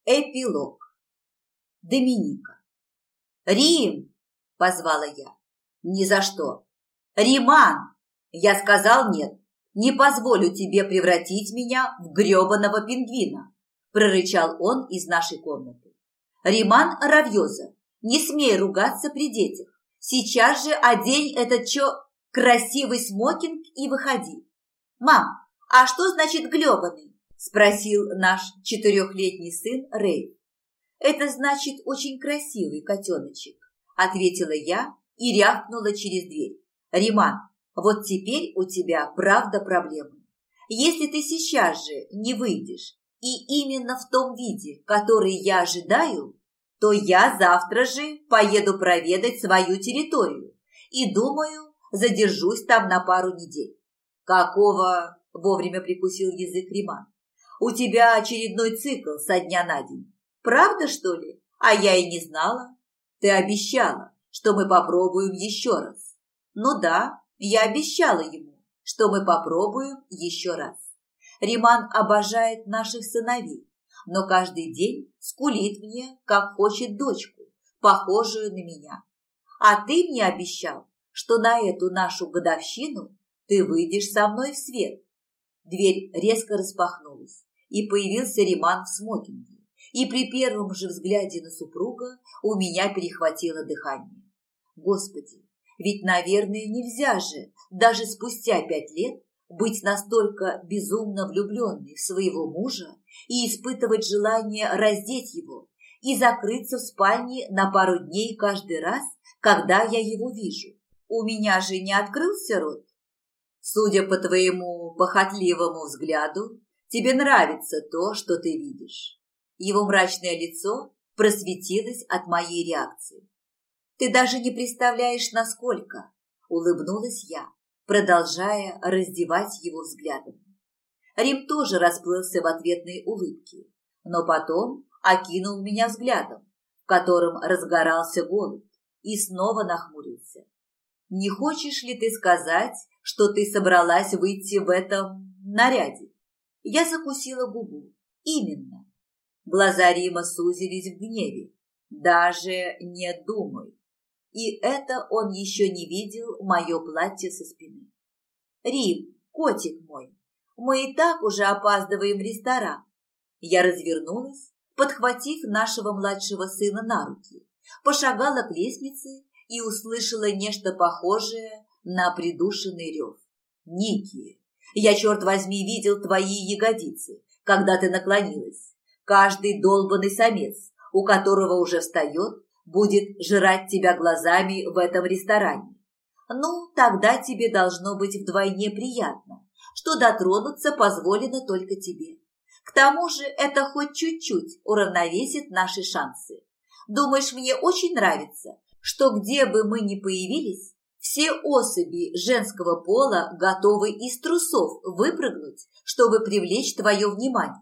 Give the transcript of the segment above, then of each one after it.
Эпилог. Доминика. «Рим!» – позвала я. «Ни за что!» «Риман!» Я сказал нет. «Не позволю тебе превратить меня в гребаного пингвина!» – прорычал он из нашей комнаты. «Риман Равьоза, не смей ругаться при детях. Сейчас же одень этот красивый смокинг и выходи». «Мам, а что значит гребаный?» – спросил наш 4-летний сын Рэй. «Это значит очень красивый котеночек», – ответила я и рявкнула через дверь. «Риман, вот теперь у тебя правда проблемы. Если ты сейчас же не выйдешь и именно в том виде, который я ожидаю, то я завтра же поеду проведать свою территорию и, думаю, задержусь там на пару недель». «Какого?» – вовремя прикусил язык Риман. «У тебя очередной цикл со дня на день. Правда, что ли? А я и не знала. Ты обещала, что мы попробуем еще раз». Ну да, я обещала ему, что мы попробуем еще раз. Риман обожает наших сыновей, но каждый день скулит мне, как хочет дочку, похожую на меня. А ты мне обещал, что на эту нашу годовщину ты выйдешь со мной в свет. Дверь резко распахнулась, и появился Риман в смокинге. И при первом же взгляде на супруга у меня перехватило дыхание. Господи, ведь, наверное, нельзя же даже спустя 5 лет быть настолько безумно влюбленной в своего мужа и испытывать желание раздеть его и закрыться в спальне на пару дней каждый раз, когда я его вижу. У меня же не открылся рот. Судя по твоему похотливому взгляду, тебе нравится то, что ты видишь. Его мрачное лицо просветилось от моей реакции. «Ты даже не представляешь, насколько!» – улыбнулась я, продолжая раздевать его взглядом. Рим тоже расплылся в ответной улыбке, но потом окинул меня взглядом, в котором разгорался голод, и снова нахмурился. «Не хочешь ли ты сказать, что ты собралась выйти в этом наряде?» Я закусила губу. «Именно». Глаза Рима сузились в гневе. «Даже не думай». И это он еще не видел мое платье со спины. «Рим, котик мой, мы и так уже опаздываем в ресторан». Я развернулась, подхватив нашего младшего сына на руки, пошагала к лестнице и услышала нечто похожее на придушенный рев. «Ники, я, черт возьми, видел твои ягодицы, когда ты наклонилась. Каждый долбанный самец, у которого уже встает, будет жрать тебя глазами в этом ресторане. Ну, тогда тебе должно быть вдвойне приятно, что дотронуться позволено только тебе. К тому же это хоть чуть-чуть уравновесит наши шансы. Думаешь, мне очень нравится, что где бы мы ни появились, все особи женского пола готовы из трусов выпрыгнуть, чтобы привлечь твое внимание?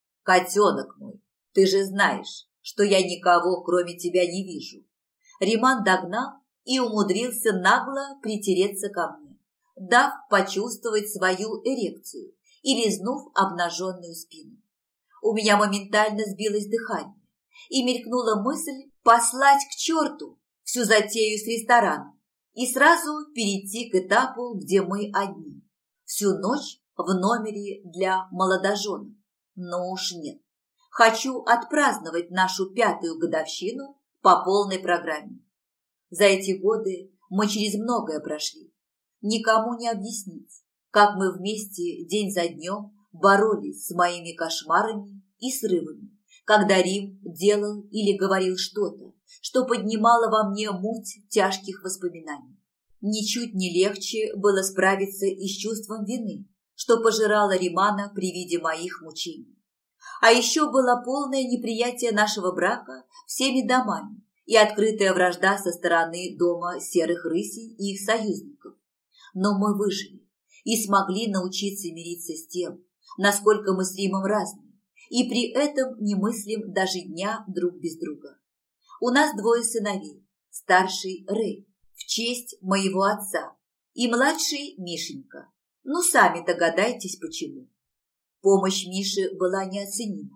Котенок мой, ты же знаешь, что я никого, кроме тебя, не вижу». Риман догнал и умудрился нагло притереться ко мне, дав почувствовать свою эрекцию и лизнув обнаженную спину. У меня моментально сбилось дыхание, и мелькнула мысль послать к черту всю затею с рестораном и сразу перейти к этапу, где мы одни. Всю ночь в номере для молодоженов. Но уж нет. Хочу отпраздновать нашу 5-ю годовщину по полной программе. За эти годы мы через многое прошли. Никому не объяснить, как мы вместе день за днем боролись с моими кошмарами и срывами, когда Рим делал или говорил что-то, что поднимало во мне муть тяжких воспоминаний. Ничуть не легче было справиться и с чувством вины, что пожирало Римана при виде моих мучений. А еще было полное неприятие нашего брака всеми домами и открытая вражда со стороны дома серых рысей и их союзников. Но мы выжили и смогли научиться мириться с тем, насколько мы с Римом разные, и при этом не мыслим даже дня друг без друга. У нас 2 сыновей, старший Рэй, в честь моего отца, и младший Мишенька. Ну, сами догадайтесь, почему. Помощь Миши была неоценима.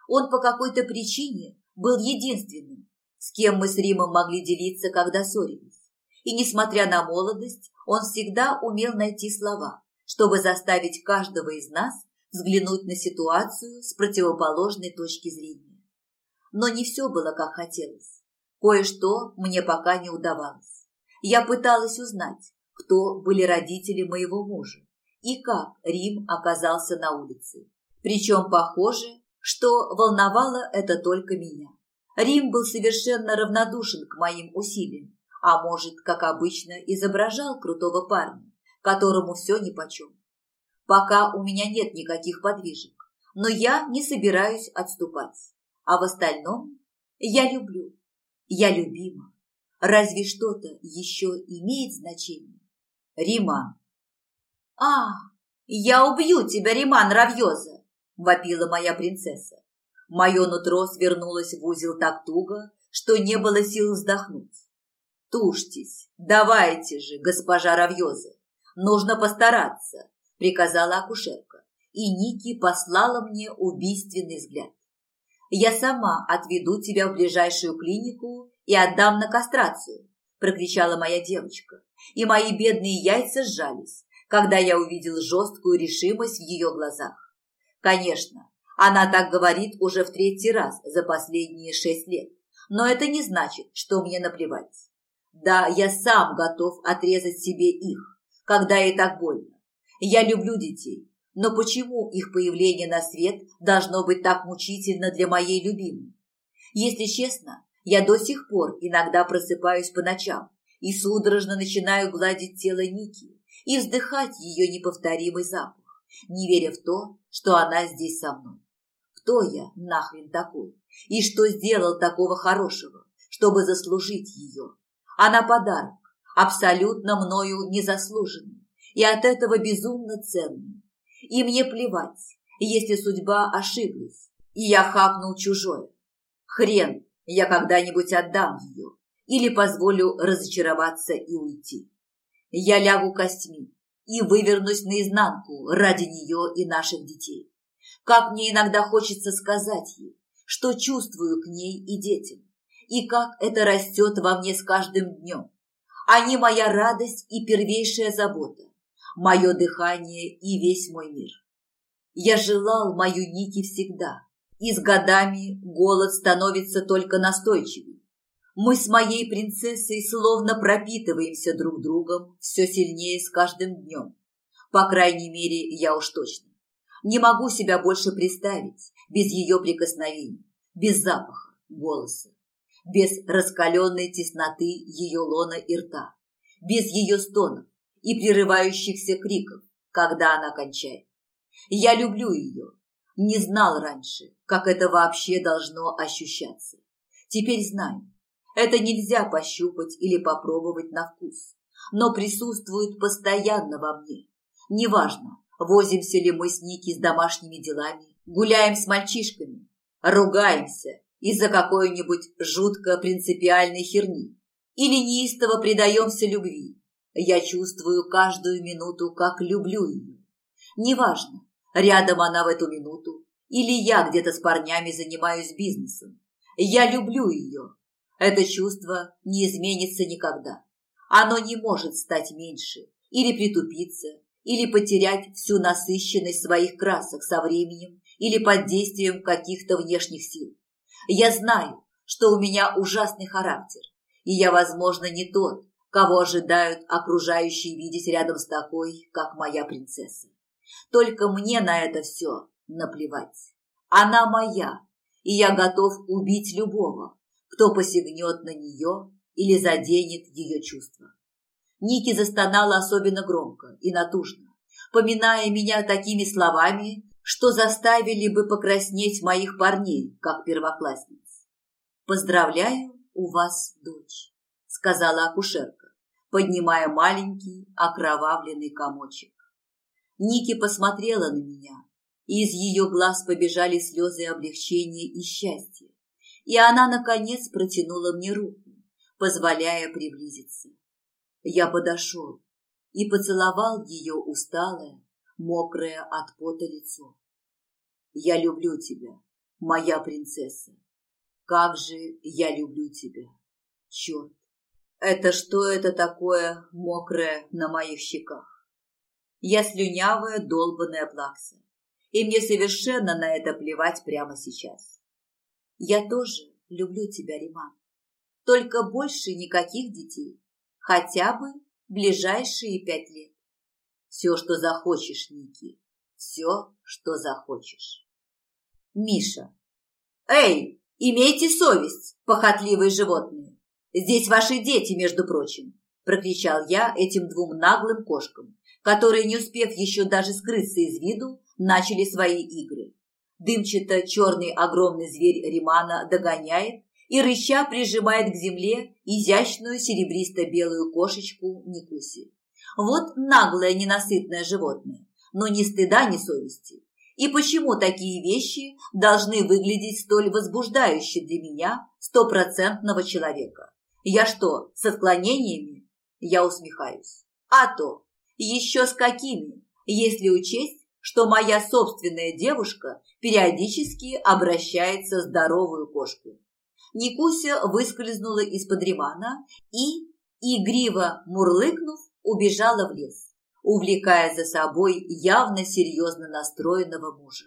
Он по какой-то причине был единственным, с кем мы с Римом могли делиться, когда ссорились. И, несмотря на молодость, он всегда умел найти слова, чтобы заставить каждого из нас взглянуть на ситуацию с противоположной точки зрения. Но не все было, как хотелось. Кое-что мне пока не удавалось. Я пыталась узнать, кто были родители моего мужа и как Рим оказался на улице. Причем похоже, что волновало это только меня. Рим был совершенно равнодушен к моим усилиям, а может, как обычно, изображал крутого парня, которому все нипочем. Пока у меня нет никаких подвижек, но я не собираюсь отступать. А в остальном я люблю, я любима. Разве что-то еще имеет значение? Рима. Я убью тебя, Риман Равьоза, вопила моя принцесса. Мое нутро свернулось в узел так туго, что не было сил вздохнуть. «Тушьтесь, давайте же, госпожа Равьоза, нужно постараться», – приказала акушерка, и Ники послала мне убийственный взгляд. «Я сама отведу тебя в ближайшую клинику и отдам на кастрацию», – прокричала моя девочка, и мои бедные яйца сжались, когда я увидел жесткую решимость в ее глазах. Конечно, она так говорит уже в 3-й раз за последние 6 лет, но это не значит, что мне наплевать. Да, я сам готов отрезать себе их, когда и так больно. Я люблю детей, но почему их появление на свет должно быть так мучительно для моей любимой? Если честно, я до сих пор иногда просыпаюсь по ночам и судорожно начинаю гладить тело Ники и вздыхать ее неповторимый запах, не веря в то, что она здесь со мной. Кто я нахрен такой? И что сделал такого хорошего, чтобы заслужить ее? Она подарок, абсолютно мною незаслуженный, и от этого безумно ценный. И мне плевать, если судьба ошиблась, и я хапнул чужое. Хрен, я когда-нибудь отдам ее, или позволю разочароваться и уйти. Я лягу костьми и вывернусь наизнанку ради нее и наших детей. Как мне иногда хочется сказать ей, что чувствую к ней и детям, и как это растет во мне с каждым днем. Они моя радость и первейшая забота, мое дыхание и весь мой мир. Я желал мою Ники всегда, и с годами голод становится только настойчивее. Мы с моей принцессой словно пропитываемся друг другом все сильнее с каждым днем. По крайней мере, я уж точно. Не могу себя больше представить без ее прикосновений, без запаха, голоса, без раскаленной тесноты ее лона и рта, без ее стонов и прерывающихся криков, когда она кончает. Я люблю ее. Не знал раньше, как это вообще должно ощущаться. Теперь знаю. Это нельзя пощупать или попробовать на вкус, но присутствует постоянно во мне. Неважно, возимся ли мы с Ники с домашними делами, гуляем с мальчишками, ругаемся из-за какой-нибудь жутко принципиальной херни или неистово предаемся любви. Я чувствую каждую минуту, как люблю ее. Неважно, рядом она в эту минуту или я где-то с парнями занимаюсь бизнесом. Я люблю ее. Это чувство не изменится никогда. Оно не может стать меньше или притупиться, или потерять всю насыщенность своих красок со временем или под действием каких-то внешних сил. Я знаю, что у меня ужасный характер, и я, возможно, не тот, кого ожидают окружающие видеть рядом с такой, как моя принцесса. Только мне на это все наплевать. Она моя, и я готов убить любого, кто посягнет на нее или заденет ее чувства. Ники застонала особенно громко и натужно, поминая меня такими словами, что заставили бы покраснеть моих парней, как первоклассниц. «Поздравляю, у вас дочь», — сказала акушерка, поднимая маленький окровавленный комочек. Ники посмотрела на меня, и из ее глаз побежали слезы облегчения и счастья, и она, наконец, протянула мне руку, позволяя приблизиться. Я подошел и поцеловал ее усталое, мокрое от пота лицо. «Я люблю тебя», моя принцесса, как же я люблю тебя. Черт, это что это такое мокрое на моих щеках? Я слюнявая, долбаная плакса, и мне совершенно на это плевать прямо сейчас. Я тоже люблю тебя, Риман. Только больше никаких детей, хотя бы ближайшие 5 лет. Все, что захочешь, Ники, все, что захочешь. Миша. Эй, имейте совесть, похотливые животные. Здесь ваши дети, между прочим, прокричал я этим 2 наглым кошкам, которые, не успев еще даже скрыться из виду, начали свои игры. Дымчато-черный огромный зверь Римана догоняет и рыча прижимает к земле изящную серебристо-белую кошечку Никуси. Вот наглое ненасытное животное, но ни стыда, ни совести. И почему такие вещи должны выглядеть столь возбуждающе для меня, стопроцентного человека? Я что, с отклонениями? Я усмехаюсь. А то, еще с какими, если учесть, что моя собственная девушка периодически обращается в здоровую кошку. Никуся выскользнула из-под Римана и, игриво мурлыкнув, убежала в лес, увлекая за собой явно серьезно настроенного мужа.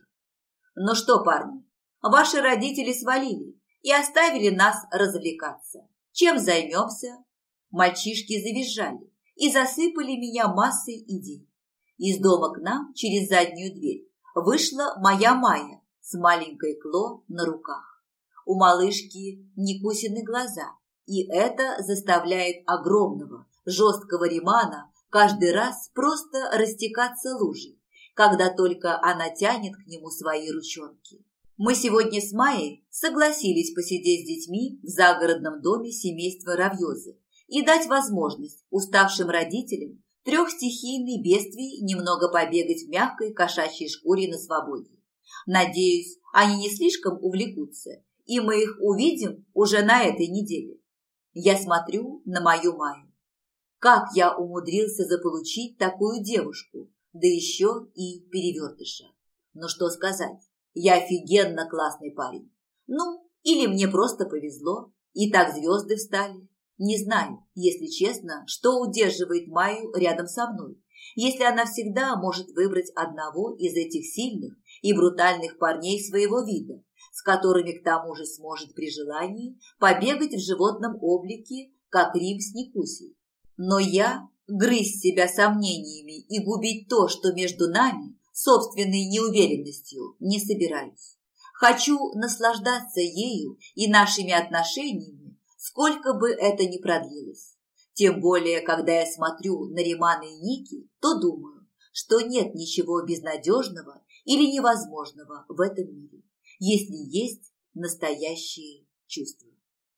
Ну что, парни, ваши родители свалили и оставили нас развлекаться. Чем займемся? Мальчишки завизжали и засыпали меня массой идей. Из дома к нам через заднюю дверь вышла моя Майя с маленькой Кло на руках. У малышки Никусины глаза, и это заставляет огромного, жесткого Римана каждый раз просто растекаться лужей, когда только она тянет к нему свои ручонки. Мы сегодня с Майей согласились посидеть с детьми в загородном доме семейства Равьёзы и дать возможность уставшим родителям 3 стихийных бедствий немного побегать в мягкой кошачьей шкуре на свободе. Надеюсь, они не слишком увлекутся, и мы их увидим уже на этой неделе. Я смотрю на мою Майю. Как я умудрился заполучить такую девушку, да еще и перевертыша. Ну что сказать, я офигенно классный парень. Ну, или мне просто повезло, и так звезды встали. Не знаю, если честно, что удерживает Майю рядом со мной, если она всегда может выбрать одного из этих сильных и брутальных парней своего вида, с которыми к тому же сможет при желании побегать в животном облике, как Рим с Никусей. Но я грызть себя сомнениями и губить то, что между нами, собственной неуверенностью, не собираюсь. Хочу наслаждаться ею и нашими отношениями, сколько бы это ни продлилось. Тем более, когда я смотрю на Римана и Ники, то думаю, что нет ничего безнадежного или невозможного в этом мире, если есть настоящие чувства.